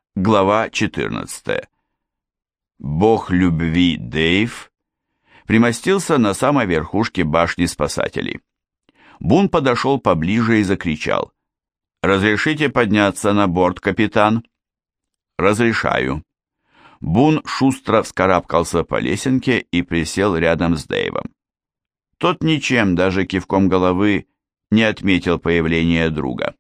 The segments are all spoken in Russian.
Глава 14. Бог любви Дэйв примостился на самой верхушке башни спасателей. Бун подошел поближе и закричал: «Разрешите подняться на борт, капитан?» «Разрешаю». Бун шустро вскарабкался по лесенке и присел рядом с Дэйвом. Тот ничем, даже кивком головы, не отметил появление друга.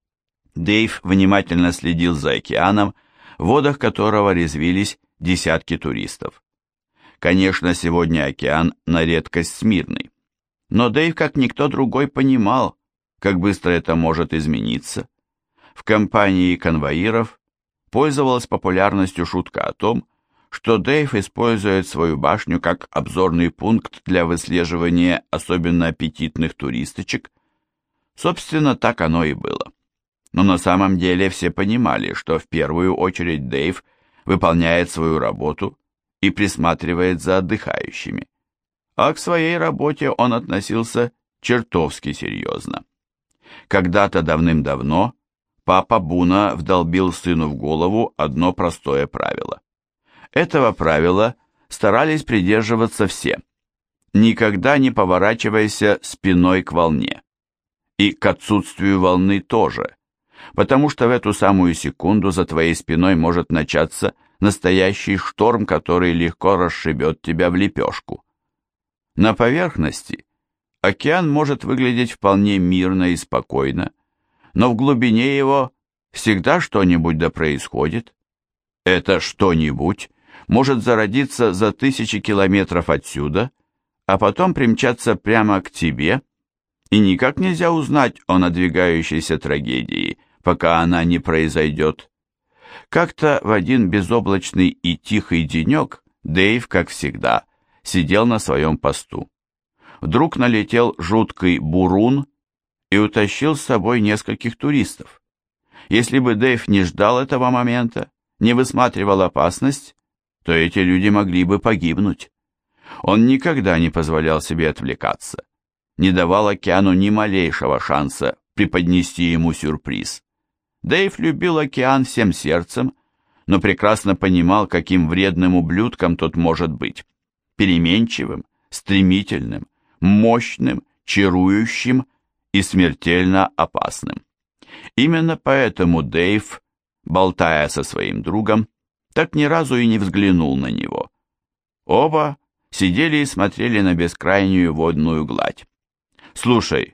Дэйв внимательно следил за океаном, в водах которого резвились десятки туристов. Конечно, сегодня океан на редкость смирный. Но Дэйв, как никто другой, понимал, как быстро это может измениться. В компании конвоиров пользовалась популярностью шутка о том, что Дэйв использует свою башню как обзорный пункт для выслеживания особенно аппетитных туристочек. Собственно, так оно и было. Но на самом деле все понимали, что в первую очередь Дэйв выполняет свою работу и присматривает за отдыхающими. А к своей работе он относился чертовски серьезно. Когда-то давным-давно папа Буна вдолбил сыну в голову одно простое правило. Этого правила старались придерживаться все. Никогда не поворачивайся спиной к волне. И к отсутствию волны тоже, потому что в эту самую секунду за твоей спиной может начаться настоящий шторм, который легко расшибет тебя в лепешку. На поверхности океан может выглядеть вполне мирно и спокойно, но в глубине его всегда что-нибудь да происходит. Это что-нибудь может зародиться за тысячи километров отсюда, а потом примчаться прямо к тебе, и никак нельзя узнать о надвигающейся трагедии, пока она не произойдет. Как-то в один безоблачный и тихий денек Дэйв, как всегда, сидел на своем посту. Вдруг налетел жуткий бурун и утащил с собой нескольких туристов. Если бы Дэйв не ждал этого момента, не высматривал опасность, то эти люди могли бы погибнуть. Он никогда не позволял себе отвлекаться, не давал океану ни малейшего шанса преподнести ему сюрприз. Дэйв любил океан всем сердцем, но прекрасно понимал, каким вредным ублюдком тот может быть. Переменчивым, стремительным, мощным, чарующим и смертельно опасным. Именно поэтому Дэйв, болтая со своим другом, так ни разу и не взглянул на него. Оба сидели и смотрели на бескрайнюю водную гладь. «Слушай,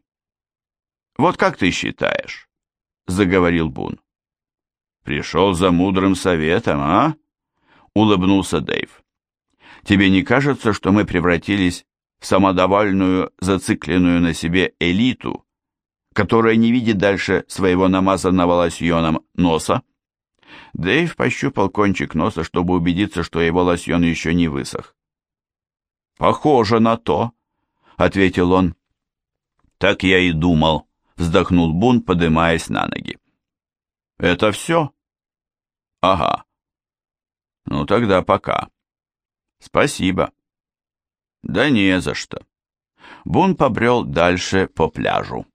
вот как ты считаешь?» — заговорил Бун. «Пришел за мудрым советом, а?» — улыбнулся Дэйв. «Тебе не кажется, что мы превратились в самодовольную, зацикленную на себе элиту, которая не видит дальше своего намазанного лосьоном носа?» Дэйв пощупал кончик носа, чтобы убедиться, что его лосьон еще не высох. «Похоже на то», — ответил он. «Так я и думал», — вздохнул Бун, подымаясь на ноги. «Это все?» «Ага. Ну тогда пока». «Спасибо». «Да не за что». Бун побрел дальше по пляжу.